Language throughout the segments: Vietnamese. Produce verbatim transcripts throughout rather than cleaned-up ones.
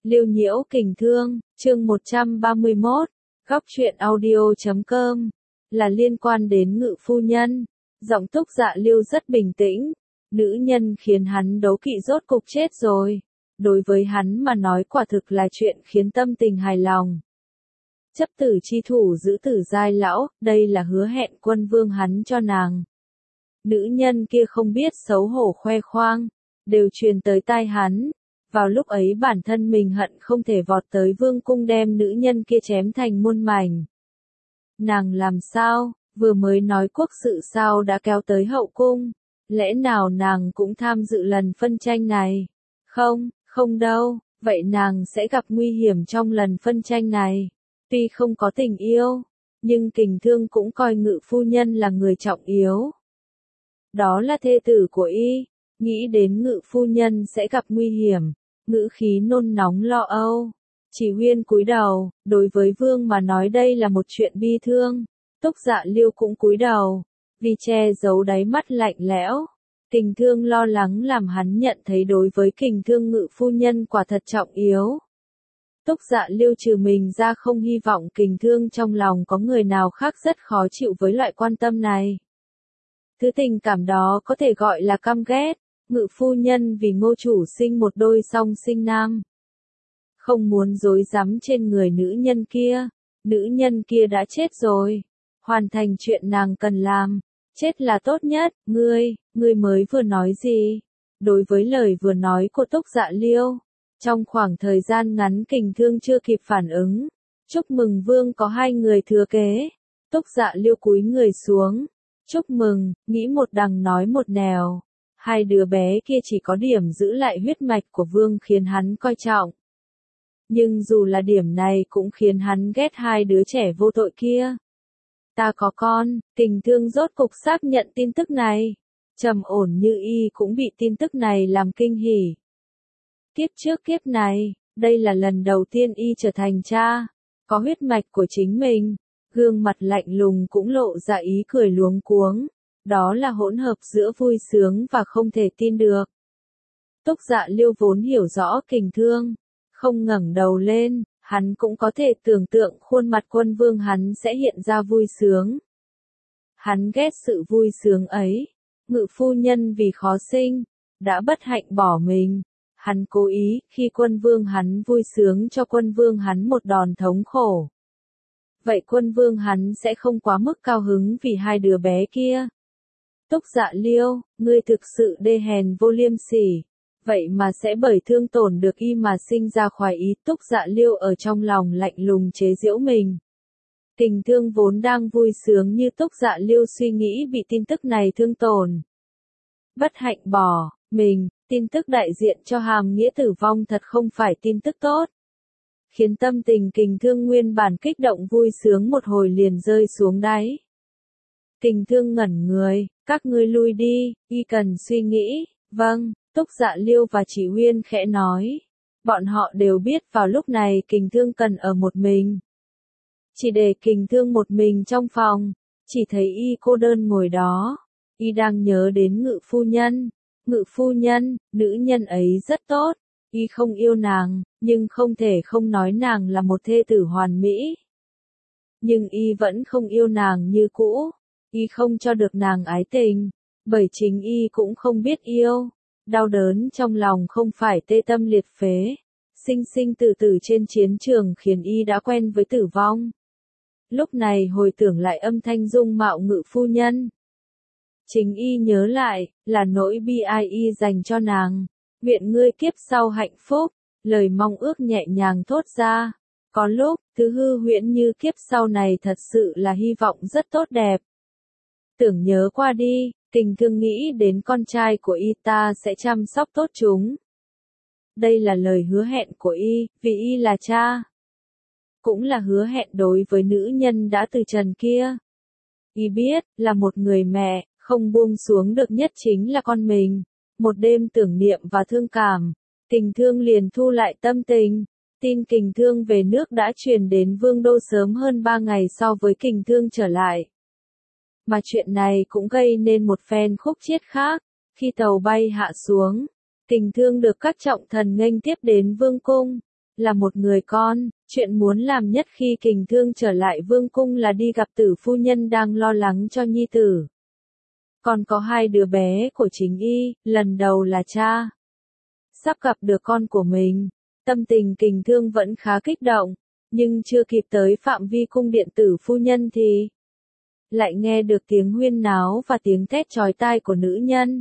Liêu nhiễu kình thương, chương một trăm ba mươi mốt, góc truyện audio chấm com, là liên quan đến Ngự phu nhân. Giọng Túc Dạ Liêu rất bình tĩnh, nữ nhân khiến hắn đố kỵ rốt cục chết rồi. Đối với hắn mà nói quả thực là chuyện khiến tâm tình hài lòng. Chấp tử chi thủ giữ tử giai lão, đây là hứa hẹn quân vương hắn cho nàng. Nữ nhân kia không biết xấu hổ khoe khoang, đều truyền tới tai hắn. Vào lúc ấy bản thân mình hận không thể vọt tới vương cung đem nữ nhân kia chém thành muôn mảnh. Nàng làm sao, vừa mới nói quốc sự sao đã kéo tới hậu cung, lẽ nào nàng cũng tham dự lần phân tranh này? Không, không đâu, vậy nàng sẽ gặp nguy hiểm trong lần phân tranh này. Tuy không có tình yêu, nhưng Kình Thương cũng coi Ngự phu nhân là người trọng yếu. Đó là thê tử của y, nghĩ đến Ngự phu nhân sẽ gặp nguy hiểm, ngữ khí nôn nóng lo âu. Chỉ Huyên cúi đầu, đối với vương mà nói đây là một chuyện bi thương. Túc Dạ Liêu cũng cúi đầu, vì che giấu đáy mắt lạnh lẽo. Kình Thương lo lắng làm hắn nhận thấy đối với Kình Thương Ngự phu nhân quả thật trọng yếu. Túc Dạ Liêu trừ mình ra không hy vọng Kình Thương trong lòng có người nào khác rất khó chịu với loại quan tâm này. Thứ tình cảm đó có thể gọi là căm ghét. Ngự phu nhân vì Ngô chủ sinh một đôi song sinh nam. Không muốn dối rắm trên người nữ nhân kia. Nữ nhân kia đã chết rồi. Hoàn thành chuyện nàng cần làm. Chết là tốt nhất. Ngươi, ngươi mới vừa nói gì? Đối với lời vừa nói của Túc Dạ Liêu, trong khoảng thời gian ngắn Kình Thương chưa kịp phản ứng. Chúc mừng vương có hai người thừa kế. Túc Dạ Liêu cúi người xuống. Chúc mừng, nghĩ một đằng nói một nẻo. Hai đứa bé kia chỉ có điểm giữ lại huyết mạch của vương khiến hắn coi trọng. Nhưng dù là điểm này cũng khiến hắn ghét hai đứa trẻ vô tội kia. Ta có con, Kình Thương rốt cục xác nhận tin tức này. Trầm ổn như y cũng bị tin tức này làm kinh hỉ. Kiếp trước kiếp này, đây là lần đầu tiên y trở thành cha, có huyết mạch của chính mình. Gương mặt lạnh lùng cũng lộ ra ý cười luống cuống. Đó là hỗn hợp giữa vui sướng và không thể tin được. Túc Dạ Liêu vốn hiểu rõ Kình Thương, không ngẩng đầu lên, hắn cũng có thể tưởng tượng khuôn mặt quân vương hắn sẽ hiện ra vui sướng. Hắn ghét sự vui sướng ấy. Ngự phu nhân vì khó sinh, đã bất hạnh bỏ mình. Hắn cố ý khi quân vương hắn vui sướng cho quân vương hắn một đòn thống khổ. Vậy quân vương hắn sẽ không quá mức cao hứng vì hai đứa bé kia. Túc Dạ Liêu, ngươi thực sự đê hèn vô liêm sỉ, vậy mà sẽ bởi thương tổn được y mà sinh ra khoái ý. Túc Dạ Liêu ở trong lòng lạnh lùng chế giễu mình. Kình Thương vốn đang vui sướng như Túc Dạ Liêu suy nghĩ bị tin tức này thương tổn. Bất hạnh bỏ mình, tin tức đại diện cho hàm nghĩa tử vong thật không phải tin tức tốt. Khiến tâm tình Kình Thương nguyên bản kích động vui sướng một hồi liền rơi xuống đáy. Kình Thương ngẩn người, các ngươi lui đi, y cần suy nghĩ. Vâng, Túc Dạ Liêu và Chỉ Huyên khẽ nói. Bọn họ đều biết vào lúc này Kình Thương cần ở một mình. Chỉ để Kình Thương một mình trong phòng, chỉ thấy y cô đơn ngồi đó. Y đang nhớ đến Ngự phu nhân. Ngự phu nhân, nữ nhân ấy rất tốt. Y không yêu nàng, nhưng không thể không nói nàng là một thê tử hoàn mỹ. Nhưng y vẫn không yêu nàng như cũ. Y không cho được nàng ái tình, bởi chính y cũng không biết yêu. Đau đớn trong lòng không phải tê tâm liệt phế. Sinh sinh tử tử trên chiến trường khiến y đã quen với tử vong. Lúc này hồi tưởng lại âm thanh dung mạo Ngự phu nhân. Chính y nhớ lại, là nỗi bi ai y dành cho nàng. Nguyện ngươi kiếp sau hạnh phúc, lời mong ước nhẹ nhàng thốt ra. Có lúc, thứ hư huyễn như kiếp sau này thật sự là hy vọng rất tốt đẹp. Tưởng nhớ qua đi, Kình Thương nghĩ đến con trai của y ta sẽ chăm sóc tốt chúng. Đây là lời hứa hẹn của y, vì y là cha. Cũng là hứa hẹn đối với nữ nhân đã từ trần kia. Y biết, là một người mẹ, không buông xuống được nhất chính là con mình. Một đêm tưởng niệm và thương cảm, Kình Thương liền thu lại tâm tình. Tin Kình Thương về nước đã truyền đến vương đô sớm hơn ba ngày so với Kình Thương trở lại. Mà chuyện này cũng gây nên một phen khúc chiết khác. Khi tàu bay hạ xuống, Kình Thương được các trọng thần nghênh tiếp đến vương cung. là một người con, chuyện muốn làm nhất khi Kình Thương trở lại vương cung là đi gặp Tử phu nhân đang lo lắng cho nhi tử. Còn có hai đứa bé của chính y, lần đầu là cha. Sắp gặp được con của mình, tâm tình Kình Thương vẫn khá kích động, nhưng chưa kịp tới phạm vi cung điện Tử phu nhân thì lại nghe được tiếng huyên náo và tiếng thét chói tai của nữ nhân.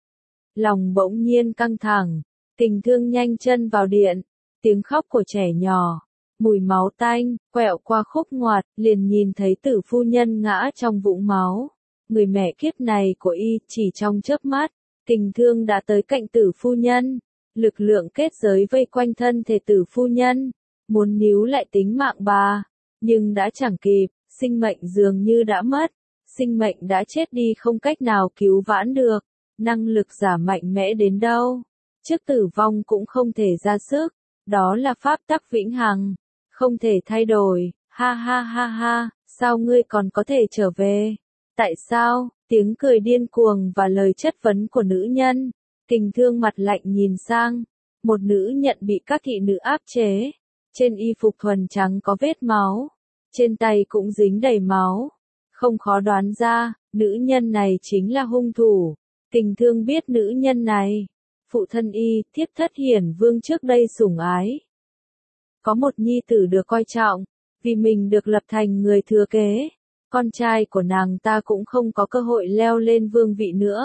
Lòng bỗng nhiên căng thẳng, Kình Thương nhanh chân vào điện, tiếng khóc của trẻ nhỏ, mùi máu tanh, quẹo qua khúc ngoặt, liền nhìn thấy Tử phu nhân ngã trong vũng máu. Người mẹ kiếp này của y, chỉ trong chớp mắt, Kình Thương đã tới cạnh Tử phu nhân, lực lượng kết giới vây quanh thân thể Tử phu nhân, muốn níu lại tính mạng bà, nhưng đã chẳng kịp, sinh mệnh dường như đã mất, sinh mệnh đã chết đi không cách nào cứu vãn được, năng lực giả mạnh mẽ đến đâu, trước tử vong cũng không thể ra sức, đó là pháp tắc vĩnh hằng, không thể thay đổi, ha ha ha ha, sao ngươi còn có thể trở về? Tại sao? Tiếng cười điên cuồng và lời chất vấn của nữ nhân. Kình Thương mặt lạnh nhìn sang, một nữ nhận bị các thị nữ áp chế, trên y phục thuần trắng có vết máu, trên tay cũng dính đầy máu, không khó đoán ra, nữ nhân này chính là hung thủ. Kình Thương biết nữ nhân này, phụ thân y, thiếp thất hiển vương trước đây sủng ái. Có một nhi tử được coi trọng, vì mình được lập thành người thừa kế, con trai của nàng ta cũng không có cơ hội leo lên vương vị nữa.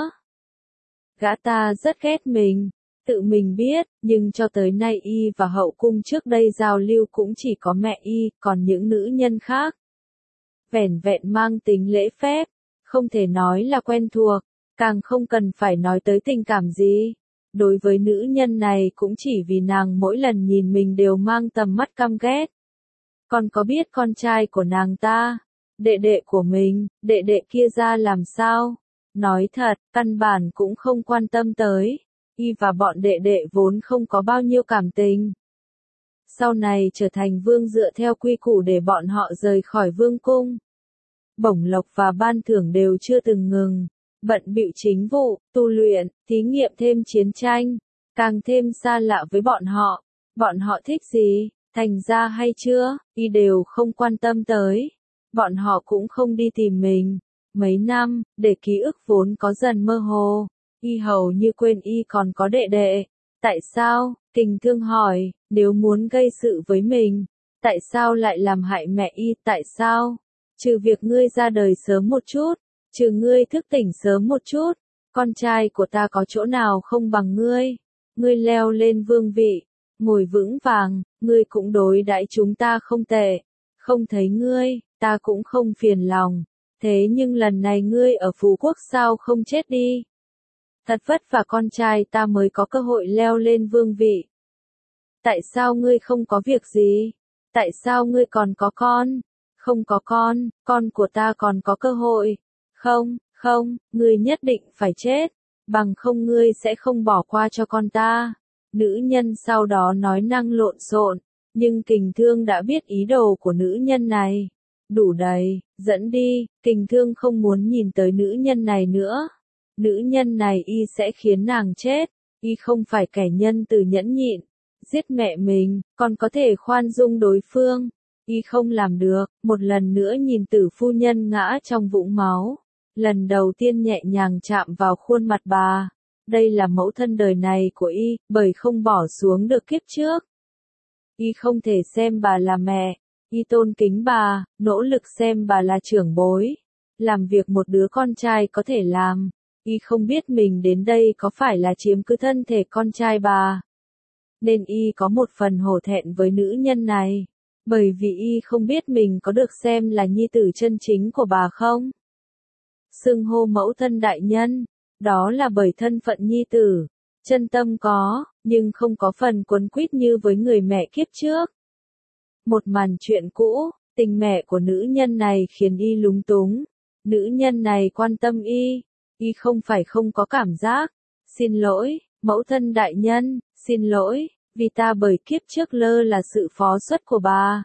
Gã ta rất ghét mình, tự mình biết, nhưng cho tới nay y và hậu cung trước đây giao lưu cũng chỉ có mẹ y, còn những nữ nhân khác. Vẻn vẹn mang tính lễ phép, không thể nói là quen thuộc, càng không cần phải nói tới tình cảm gì. Đối với nữ nhân này cũng chỉ vì nàng mỗi lần nhìn mình đều mang tầm mắt căm ghét. Còn có biết con trai của nàng ta, đệ đệ của mình, đệ đệ kia ra làm sao? Nói thật, căn bản cũng không quan tâm tới, y và bọn đệ đệ vốn không có bao nhiêu cảm tình. Sau này trở thành vương dựa theo quy củ để bọn họ rời khỏi vương cung. Bổng lộc và ban thưởng đều chưa từng ngừng, bận bịu chính vụ, tu luyện, thí nghiệm thêm chiến tranh, càng thêm xa lạ với bọn họ. Bọn họ thích gì, thành ra hay chưa, y đều không quan tâm tới. Bọn họ cũng không đi tìm mình. Mấy năm, để ký ức vốn có dần mơ hồ, y hầu như quên y còn có đệ đệ. Tại sao? Kình Thương hỏi, nếu muốn gây sự với mình, tại sao lại làm hại mẹ y? Tại sao? Trừ việc ngươi ra đời sớm một chút, trừ ngươi thức tỉnh sớm một chút, con trai của ta có chỗ nào không bằng ngươi? Ngươi leo lên vương vị, ngồi vững vàng, ngươi cũng đối đãi chúng ta không tệ. Không thấy ngươi, ta cũng không phiền lòng. Thế nhưng lần này ngươi ở Phú Quốc sao không chết đi? Thật vất vả con trai ta mới có cơ hội leo lên vương vị. Tại sao ngươi không có việc gì? Tại sao ngươi còn có con? Không có con, con của ta còn có cơ hội. Không, không, ngươi nhất định phải chết, bằng không ngươi sẽ không bỏ qua cho con ta. Nữ nhân sau đó nói năng lộn xộn, nhưng Kình Thương đã biết ý đồ của nữ nhân này. Đủ đầy, dẫn đi, Kình Thương không muốn nhìn tới nữ nhân này nữa. Nữ nhân này y sẽ khiến nàng chết, y không phải kẻ nhân từ nhẫn nhịn, giết mẹ mình, còn có thể khoan dung đối phương. Y không làm được, một lần nữa nhìn Tử phu nhân ngã trong vũng máu. Lần đầu tiên nhẹ nhàng chạm vào khuôn mặt bà. Đây là mẫu thân đời này của y, bởi không bỏ xuống được kiếp trước. Y không thể xem bà là mẹ. Y tôn kính bà, nỗ lực xem bà là trưởng bối. Làm việc một đứa con trai có thể làm. Y không biết mình đến đây có phải là chiếm cứ thân thể con trai bà. Nên y có một phần hổ thẹn với nữ nhân này. Bởi vì y không biết mình có được xem là nhi tử chân chính của bà không. Xưng hô mẫu thân đại nhân, đó là bởi thân phận nhi tử. Chân tâm có, nhưng không có phần quấn quýt như với người mẹ kiếp trước. Một màn chuyện cũ, tình mẹ của nữ nhân này khiến y lúng túng. Nữ nhân này quan tâm y, y không phải không có cảm giác. Xin lỗi, mẫu thân đại nhân, xin lỗi, vì ta bởi kiếp trước lơ là sự phó xuất của bà.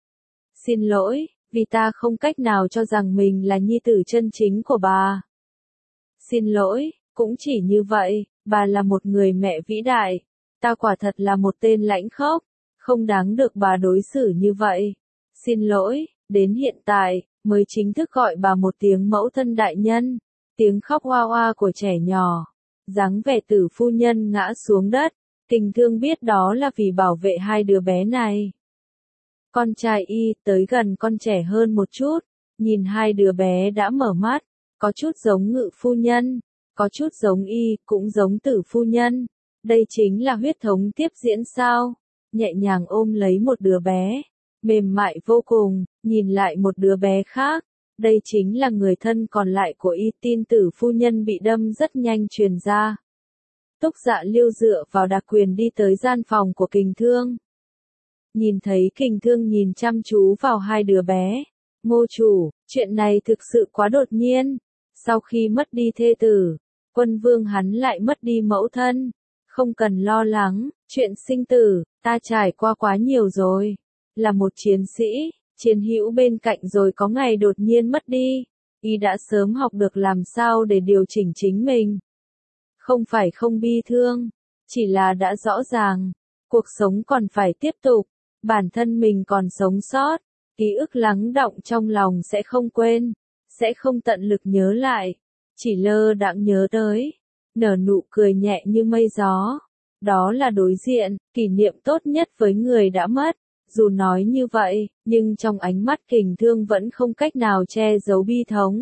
Xin lỗi, vì ta không cách nào cho rằng mình là nhi tử chân chính của bà. Xin lỗi, cũng chỉ như vậy, bà là một người mẹ vĩ đại. Ta quả thật là một tên lãnh khốc. Không đáng được bà đối xử như vậy. Xin lỗi, đến hiện tại, mới chính thức gọi bà một tiếng mẫu thân đại nhân. Tiếng khóc oa oa của trẻ nhỏ. Dáng vẻ Tử phu nhân ngã xuống đất. Kình Thương biết đó là vì bảo vệ hai đứa bé này. Con trai y tới gần con trẻ hơn một chút. Nhìn hai đứa bé đã mở mắt. Có chút giống Ngự phu nhân. Có chút giống y, cũng giống Tử phu nhân. Đây chính là huyết thống tiếp diễn sao? Nhẹ nhàng ôm lấy một đứa bé. Mềm mại vô cùng, nhìn lại một đứa bé khác. Đây chính là người thân còn lại của y. Tin Tử phu nhân bị đâm rất nhanh truyền ra. Túc Dạ Liêu dựa vào đặc quyền đi tới gian phòng của Kình Thương. Nhìn thấy Kình Thương nhìn chăm chú vào hai đứa bé. Ngô chủ, chuyện này thực sự quá đột nhiên. Sau khi mất đi thê tử, quân vương hắn lại mất đi mẫu thân. Không cần lo lắng, chuyện sinh tử, ta trải qua quá nhiều rồi. Là một chiến sĩ, chiến hữu bên cạnh rồi có ngày đột nhiên mất đi. Y đã sớm học được làm sao để điều chỉnh chính mình. Không phải không bi thương, chỉ là đã rõ ràng, cuộc sống còn phải tiếp tục, bản thân mình còn sống sót, ký ức lắng đọng trong lòng sẽ không quên, sẽ không tận lực nhớ lại, chỉ lơ đãng nhớ tới, nở nụ cười nhẹ như mây gió. Đó là đối diện, kỷ niệm tốt nhất với người đã mất. Dù nói như vậy, nhưng trong ánh mắt Kình Thương vẫn không cách nào che giấu bi thống.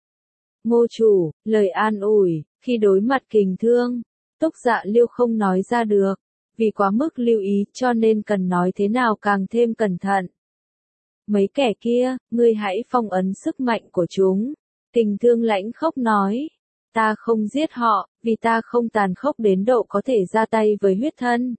Ngô chủ, lời an ủi, khi đối mặt Kình Thương, Túc Dạ Liêu không nói ra được, vì quá mức lưu ý cho nên cần nói thế nào càng thêm cẩn thận. Mấy kẻ kia, ngươi hãy phong ấn sức mạnh của chúng. Kình Thương lãnh khốc nói, ta không giết họ, vì ta không tàn khốc đến độ có thể ra tay với huyết thân.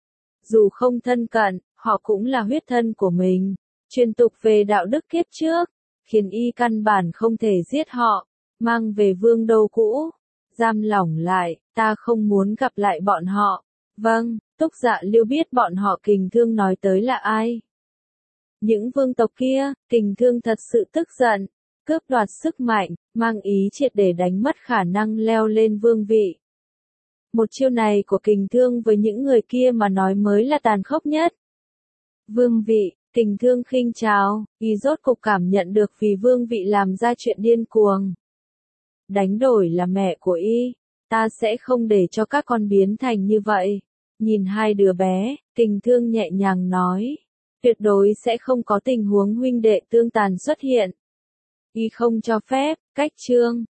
Dù không thân cận, họ cũng là huyết thân của mình, truyền tục về đạo đức kiếp trước, khiến y căn bản không thể giết họ, mang về vương đô cũ, giam lỏng lại, ta không muốn gặp lại bọn họ. Vâng, Túc Dạ Liêu biết bọn họ Kình Thương nói tới là ai. Những vương tộc kia, Kình Thương thật sự tức giận, cướp đoạt sức mạnh, mang ý triệt để đánh mất khả năng leo lên vương vị. Một chiêu này của Kình Thương với những người kia mà nói mới là tàn khốc nhất. Vương vị, Kình Thương khinh chào, y rốt cục cảm nhận được vì vương vị làm ra chuyện điên cuồng. Đánh đổi là mẹ của y, ta sẽ không để cho các con biến thành như vậy. Nhìn hai đứa bé, Kình Thương nhẹ nhàng nói, tuyệt đối sẽ không có tình huống huynh đệ tương tàn xuất hiện. Y không cho phép, cách chương.